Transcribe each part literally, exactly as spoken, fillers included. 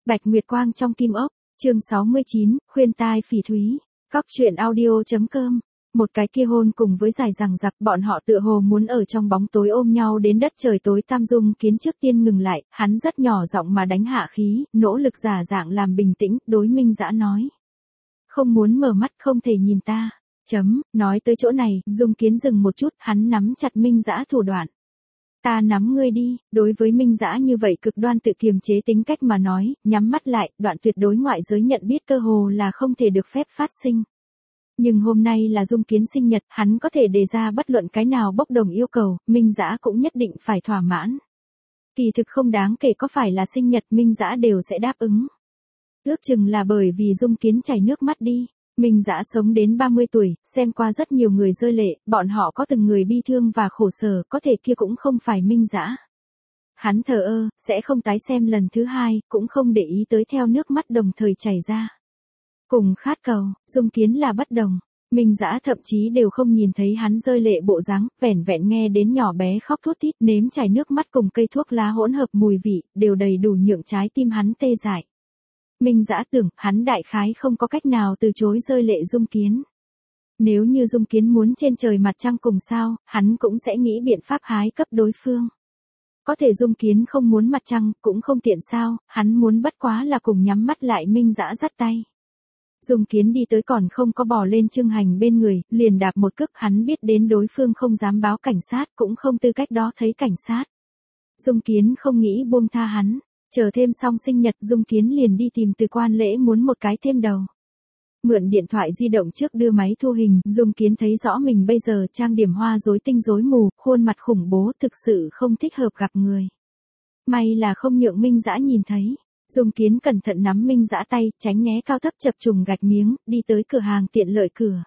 Bạch Nguyệt Quang trong Kim Ốc, chương sáu mươi chín, khuyên tai phỉ thúy, Cóc truyện audio.com. Một cái kia hôn cùng với dài dằng dặc, bọn họ tựa hồ muốn ở trong bóng tối ôm nhau đến đất trời tối tăm. Dung Kiến trước tiên ngừng lại, hắn rất nhỏ giọng mà đánh hạ khí, nỗ lực giả dạng làm bình tĩnh, đối Minh Dã nói. Không muốn mở mắt, không thể nhìn ta. Chấm, nói tới chỗ này, Dung Kiến dừng một chút, hắn nắm chặt Minh Dã thủ đoạn. Ta nắm ngươi đi, đối với Minh Dã như vậy cực đoan tự kiềm chế tính cách mà nói, nhắm mắt lại, đoạn tuyệt đối ngoại giới nhận biết cơ hồ là không thể được phép phát sinh. Nhưng hôm nay là Dung Kiến sinh nhật, hắn có thể đề ra bất luận cái nào bốc đồng yêu cầu, Minh Dã cũng nhất định phải thỏa mãn. Kỳ thực không đáng kể có phải là sinh nhật Minh Dã đều sẽ đáp ứng. Ước chừng là bởi vì Dung Kiến chảy nước mắt đi. Minh Dã sống đến ba mươi tuổi, xem qua rất nhiều người rơi lệ, bọn họ có từng người bi thương và khổ sở, có thể kia cũng không phải Minh Dã. Hắn thờ ơ, sẽ không tái xem lần thứ hai, cũng không để ý tới theo nước mắt đồng thời chảy ra. Cùng khát cầu, Dung Kiến là bất đồng. Minh Dã thậm chí đều không nhìn thấy hắn rơi lệ bộ dáng, vẻn vẹn nghe đến nhỏ bé khóc thút thít, nếm chảy nước mắt cùng cây thuốc lá hỗn hợp mùi vị, đều đầy đủ nhượng trái tim hắn tê dại. Minh Dã tưởng, hắn đại khái không có cách nào từ chối rơi lệ Dung Kiến. Nếu như Dung Kiến muốn trên trời mặt trăng cùng sao, hắn cũng sẽ nghĩ biện pháp hái cấp đối phương. Có thể Dung Kiến không muốn mặt trăng, cũng không tiện sao, hắn muốn bất quá là cùng nhắm mắt lại Minh Dã dắt tay. Dung Kiến đi tới còn không có bò lên Trương Hành bên người, liền đạp một cước, hắn biết đến đối phương không dám báo cảnh sát, cũng không tư cách đó thấy cảnh sát. Dung Kiến không nghĩ buông tha hắn. Chờ thêm xong sinh nhật, Dung Kiến liền đi tìm Từ Quan Lễ muốn một cái thêm đầu. Mượn điện thoại di động trước đưa máy thu hình, Dung Kiến thấy rõ mình bây giờ trang điểm hoa rối tinh rối mù, khuôn mặt khủng bố, thực sự không thích hợp gặp người. May là không nhượng Minh Dã nhìn thấy. Dung Kiến cẩn thận nắm Minh Dã tay, tránh né cao thấp chập trùng gạch miếng, đi tới cửa hàng tiện lợi cửa.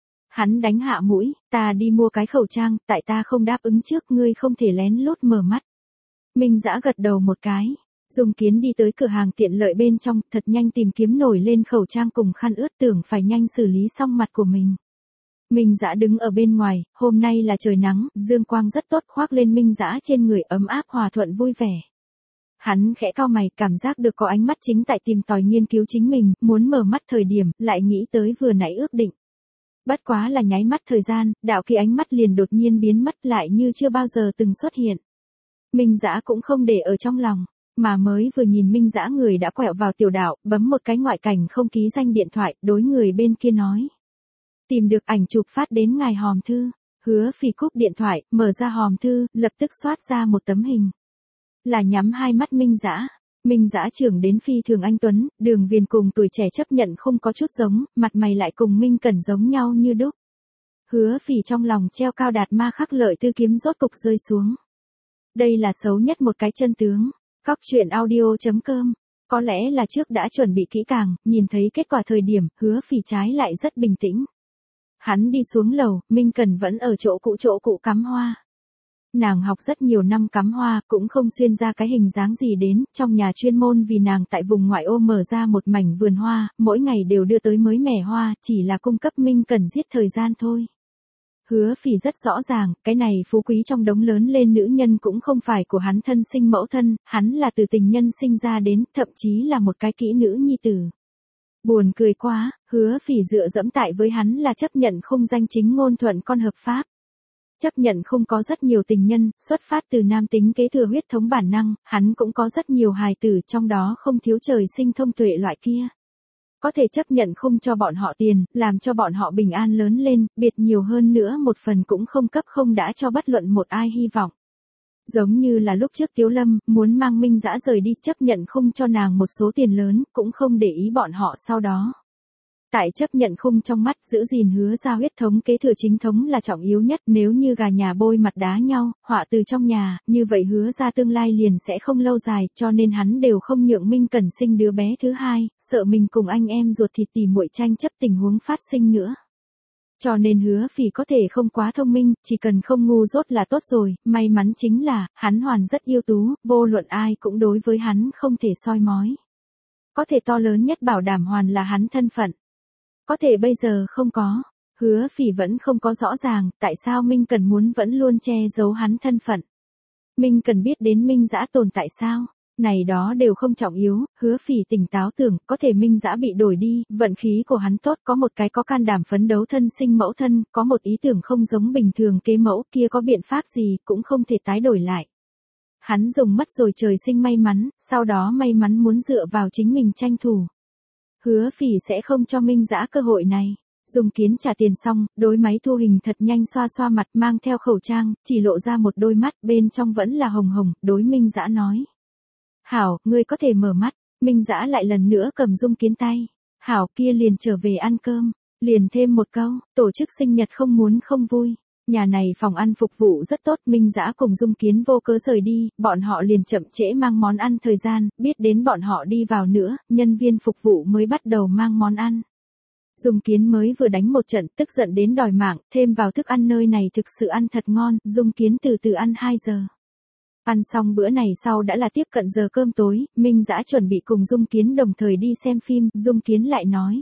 Hắn đánh hạ mũi, ta đi mua cái khẩu trang, tại ta không đáp ứng trước, ngươi không thể lén lút mở mắt. Minh Dã gật đầu một cái. Dung Kiến đi tới cửa hàng tiện lợi bên trong, thật nhanh tìm kiếm nổi lên khẩu trang cùng khăn ướt, tưởng phải nhanh xử lý xong mặt của mình. Minh Dã đứng ở bên ngoài, hôm nay là trời nắng, dương quang rất tốt khoác lên Minh Dã trên người, ấm áp hòa thuận vui vẻ. Hắn khẽ cau mày, cảm giác được có ánh mắt chính tại tìm tòi nghiên cứu chính mình, muốn mở mắt thời điểm, lại nghĩ tới vừa nãy ước định. Bất quá là nháy mắt thời gian, đạo kia ánh mắt liền đột nhiên biến mất lại như chưa bao giờ từng xuất hiện. Minh Dã cũng không để ở trong lòng. Mà mới vừa nhìn Minh Dã người đã quẹo vào tiểu đạo, bấm một cái ngoại cảnh không ký danh điện thoại, đối người bên kia nói. Tìm được ảnh chụp phát đến ngài hòm thư. Hứa Phỉ cúp điện thoại, mở ra hòm thư, lập tức xoát ra một tấm hình. Là nhắm hai mắt Minh Dã. Minh Dã trưởng đến phi thường anh tuấn, đường viền cùng tuổi trẻ chấp nhận không có chút giống, mặt mày lại cùng Minh Cẩn giống nhau như đúc. Hứa Phỉ trong lòng treo cao đạt ma khắc lợi tư kiếm rốt cục rơi xuống. Đây là xấu nhất một cái chân tướng. Cóc truyện audio.com. Có lẽ là trước đã chuẩn bị kỹ càng, nhìn thấy kết quả thời điểm, Hứa Phỉ trái lại rất bình tĩnh. Hắn đi xuống lầu, Minh Cần vẫn ở chỗ cũ chỗ cũ cắm hoa. Nàng học rất nhiều năm cắm hoa, cũng không xuyên ra cái hình dáng gì đến, trong nhà chuyên môn vì nàng tại vùng ngoại ô mở ra một mảnh vườn hoa, mỗi ngày đều đưa tới mới mẻ hoa, chỉ là cung cấp Minh Cần giết thời gian thôi. Hứa Phỉ rất rõ ràng, cái này phú quý trong đống lớn lên nữ nhân cũng không phải của hắn thân sinh mẫu thân, hắn là từ tình nhân sinh ra đến, thậm chí là một cái kỹ nữ nhi tử. Buồn cười quá, Hứa Phỉ dựa dẫm tại với hắn là chấp nhận không danh chính ngôn thuận con hợp pháp. Chấp nhận không có rất nhiều tình nhân, xuất phát từ nam tính kế thừa huyết thống bản năng, hắn cũng có rất nhiều hài tử, trong đó không thiếu trời sinh thông tuệ loại kia. Có thể chấp nhận không cho bọn họ tiền, làm cho bọn họ bình an lớn lên, biệt nhiều hơn nữa một phần cũng không cấp không đã cho bất luận một ai hy vọng. Giống như là lúc trước Tiếu Lâm, muốn mang Minh Dã rời đi, chấp nhận không cho nàng một số tiền lớn, cũng không để ý bọn họ sau đó. Tại chấp nhận không trong mắt, giữ gìn Hứa ra huyết thống kế thừa chính thống là trọng yếu nhất, nếu như gà nhà bôi mặt đá nhau, họa từ trong nhà, như vậy Hứa ra tương lai liền sẽ không lâu dài, cho nên hắn đều không nhượng Minh Cẩn sinh đứa bé thứ hai, sợ mình cùng anh em ruột thịt tỉ muội tranh chấp tình huống phát sinh nữa. Cho nên Hứa Phỉ có thể không quá thông minh, chỉ cần không ngu dốt là tốt rồi, may mắn chính là, hắn hoàn rất yêu tú, vô luận ai cũng đối với hắn không thể soi mói. Có thể to lớn nhất bảo đảm hoàn là hắn thân phận. Có thể bây giờ không có. Hứa Phỉ vẫn không có rõ ràng, tại sao Minh Cần muốn vẫn luôn che giấu hắn thân phận. Minh Cần biết đến Minh Dã tồn tại sao? Này đó đều không trọng yếu, Hứa Phỉ tỉnh táo tưởng, có thể Minh Dã bị đổi đi, vận khí của hắn tốt, có một cái có can đảm phấn đấu thân sinh mẫu thân, có một ý tưởng không giống bình thường kế mẫu, kia có biện pháp gì cũng không thể tái đổi lại. Hắn dùng mất rồi trời sinh may mắn, sau đó may mắn muốn dựa vào chính mình tranh thủ. Hứa Phỉ sẽ không cho Minh Dã cơ hội này. Dung Kiến trả tiền xong, đối máy thu hình thật nhanh xoa xoa mặt, mang theo khẩu trang, chỉ lộ ra một đôi mắt, bên trong vẫn là hồng hồng, đối Minh Dã nói. Hảo, ngươi có thể mở mắt. Minh Dã lại lần nữa cầm Dung Kiến tay. Hảo, kia liền trở về ăn cơm. Liền thêm một câu, tổ chức sinh nhật không muốn không vui. Nhà này phòng ăn phục vụ rất tốt, Minh Dã cùng Dung Kiến vô cớ rời đi, bọn họ liền chậm trễ mang món ăn thời gian, biết đến bọn họ đi vào nữa, nhân viên phục vụ mới bắt đầu mang món ăn. Dung Kiến mới vừa đánh một trận, tức giận đến đòi mạng, thêm vào thức ăn nơi này thực sự ăn thật ngon, Dung Kiến từ từ ăn hai giờ. Ăn xong bữa này sau đã là tiếp cận giờ cơm tối, Minh Dã chuẩn bị cùng Dung Kiến đồng thời đi xem phim, Dung Kiến lại nói.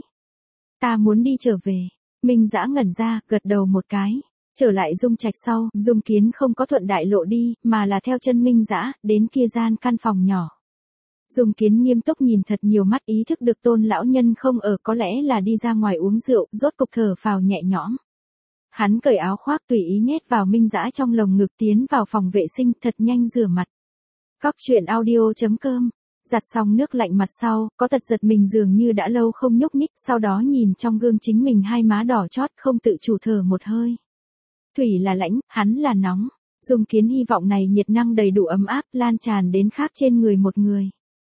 Ta muốn đi trở về. Minh Dã ngẩn ra, gật đầu một cái. Trở lại Dung Trạch sau, Dung Kiến không có thuận đại lộ đi, mà là theo chân Minh Dã, đến kia gian căn phòng nhỏ. Dung Kiến nghiêm túc nhìn thật nhiều mắt, ý thức được Tôn lão nhân không ở, có lẽ là đi ra ngoài uống rượu, rốt cục thở phào nhẹ nhõm. Hắn cởi áo khoác tùy ý nhét vào Minh Dã trong lồng ngực, tiến vào phòng vệ sinh, thật nhanh rửa mặt. Cóc truyện audio chấm com. Giặt xong nước lạnh mặt sau, có tật giật mình dường như đã lâu không nhúc nhích, sau đó nhìn trong gương chính mình hai má đỏ chót, không tự chủ thở một hơi. Thủy là lãnh, hắn là nóng. Dung Kiến hy vọng này nhiệt năng đầy đủ ấm áp, lan tràn đến khác trên người một người.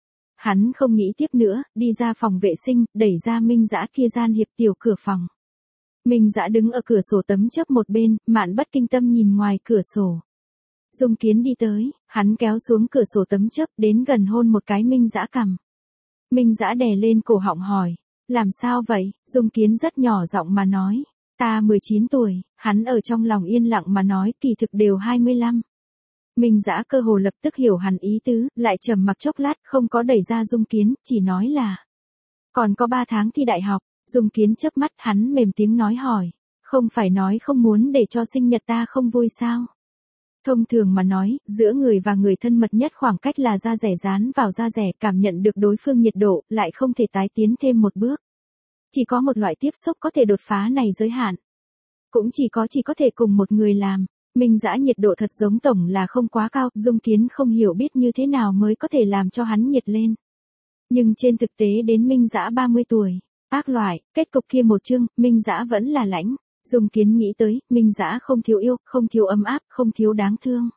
Hắn không nghĩ tiếp nữa, đi ra phòng vệ sinh, đẩy ra Minh Dã kia gian hiệp tiểu cửa phòng. Minh Dã đứng ở cửa sổ tấm chớp một bên, Mạn Bất Kinh Tâm nhìn ngoài cửa sổ. Dung Kiến đi tới, hắn kéo xuống cửa sổ tấm chớp, đến gần hôn một cái Minh Dã cằm. Minh Dã đè lên cổ họng hỏi, làm sao vậy? Dung Kiến rất nhỏ giọng mà nói, ta mười chín tuổi, hắn ở trong lòng yên lặng mà nói, kỳ thực đều hai mươi lăm. Minh Dã cơ hồ lập tức hiểu hắn ý tứ, lại trầm mặc chốc lát, không có đẩy ra Dung Kiến, chỉ nói là còn có ba tháng thi đại học. Dung Kiến chớp mắt, hắn mềm tiếng nói hỏi, không phải nói không muốn để cho sinh nhật ta không vui sao? Thông thường mà nói, giữa người và người thân mật nhất khoảng cách là da rẻ dán vào da rẻ, cảm nhận được đối phương nhiệt độ, lại không thể tái tiến thêm một bước. Chỉ có một loại tiếp xúc có thể đột phá này giới hạn. Cũng chỉ có chỉ có thể cùng một người làm. Minh Dã nhiệt độ thật giống tổng là không quá cao, Dung Kiến không hiểu biết như thế nào mới có thể làm cho hắn nhiệt lên. Nhưng trên thực tế đến Minh Dã ba mươi tuổi, ác loại, kết cục kia một chương, Minh Dã vẫn là lãnh. Dung Kiến nghĩ tới, Minh Dã không thiếu yêu, không thiếu ấm áp, không thiếu đáng thương.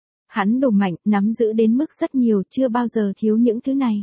Hắn đủ mạnh, nắm giữ đến mức rất nhiều, chưa bao giờ thiếu những thứ này.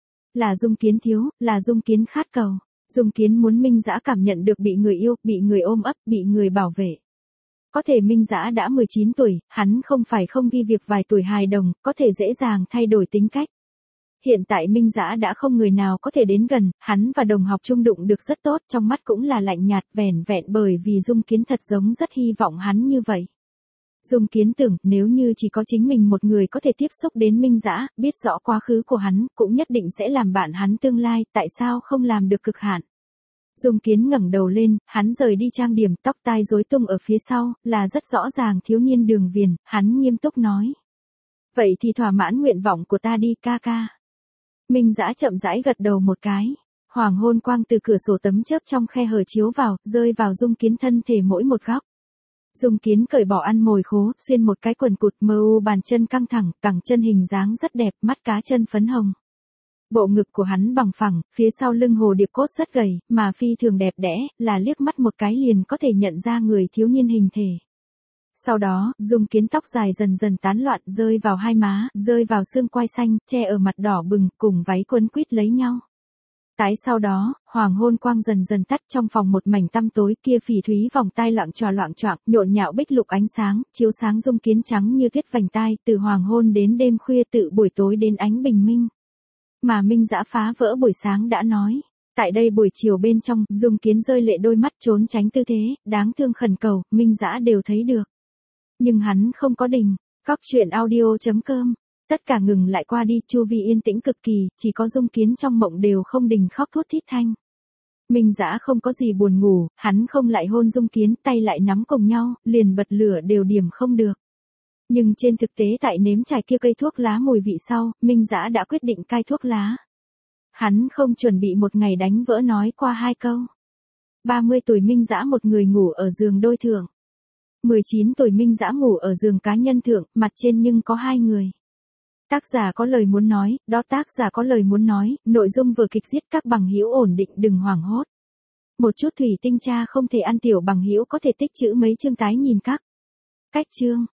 Là Dung Kiến thiếu, là Dung Kiến khát cầu. Dung Kiến muốn Minh Dã cảm nhận được bị người yêu, bị người ôm ấp, bị người bảo vệ. Có thể Minh Dã đã mười chín tuổi, hắn không phải không ghi việc vài tuổi hài đồng, có thể dễ dàng thay đổi tính cách. Hiện tại Minh Dã đã không người nào có thể đến gần, hắn và đồng học chung đụng được rất tốt, trong mắt cũng là lạnh nhạt, vẻn vẹn bởi vì Dung Kiến thật giống rất hy vọng hắn như vậy. Dung Kiến tưởng, nếu như chỉ có chính mình một người có thể tiếp xúc đến Minh Dã, biết rõ quá khứ của hắn, cũng nhất định sẽ làm bạn hắn tương lai, tại sao không làm được cực hạn. Dung Kiến ngẩng đầu lên, hắn rời đi trang điểm, tóc tai rối tung ở phía sau, là rất rõ ràng thiếu niên Đường Viền, hắn nghiêm túc nói. Vậy thì thỏa mãn nguyện vọng của ta đi ca ca. Minh Dã chậm rãi gật đầu một cái. Hoàng hôn quang từ cửa sổ tấm chớp trong khe hở chiếu vào, rơi vào Dung Kiến thân thể mỗi một góc. Dung Kiến cởi bỏ ăn mồi khố, xuyên một cái quần cụt mơ u, bàn chân căng thẳng, cẳng chân hình dáng rất đẹp, mắt cá chân phấn hồng. Bộ ngực của hắn bằng phẳng, phía sau lưng hồ điệp cốt rất gầy, mà phi thường đẹp đẽ, là liếc mắt một cái liền có thể nhận ra người thiếu niên hình thể. Sau đó, Dung Kiến tóc dài dần dần tán loạn, rơi vào hai má, rơi vào xương quai xanh, che ở mặt đỏ bừng, cùng váy quấn quýt lấy nhau. Tái sau đó, hoàng hôn quang dần dần tắt, trong phòng một mảnh tăm tối, kia phỉ thúy vòng tai loạng trò loạng choạng, nhộn nhạo bích lục ánh sáng, chiếu sáng Dung Kiến trắng như tuyết vành tai, từ hoàng hôn đến đêm khuya, tự buổi tối đến ánh bình minh. Mà Minh Dã phá vỡ buổi sáng đã nói. Tại đây buổi chiều bên trong, Dung Kiến rơi lệ đôi mắt trốn tránh tư thế, đáng thương khẩn cầu, Minh Dã đều thấy được. Nhưng hắn không có đình. Cóc truyện audio chấm com. Tất cả ngừng lại qua đi, chu vi yên tĩnh cực kỳ, chỉ có Dung Kiến trong mộng đều không đình khóc thút thít thanh. Minh Dã không có gì buồn ngủ, hắn không lại hôn Dung Kiến, tay lại nắm cùng nhau, liền bật lửa đều điểm không được. Nhưng trên thực tế tại nếm trải kia cây thuốc lá mùi vị sau, Minh Dã đã quyết định cai thuốc lá. Hắn không chuẩn bị một ngày đánh vỡ nói qua hai câu. ba mươi tuổi Minh Dã một người ngủ ở giường đôi thượng. mười chín tuổi Minh Dã ngủ ở giường cá nhân thượng, mặt trên nhưng có hai người. Tác giả có lời muốn nói, đó tác giả có lời muốn nói, nội dung vở kịch giết các bằng hữu ổn định đừng hoảng hốt. Một chút thủy tinh cha không thể ăn tiểu bằng hữu có thể tích trữ mấy chương tái nhìn các cách chương.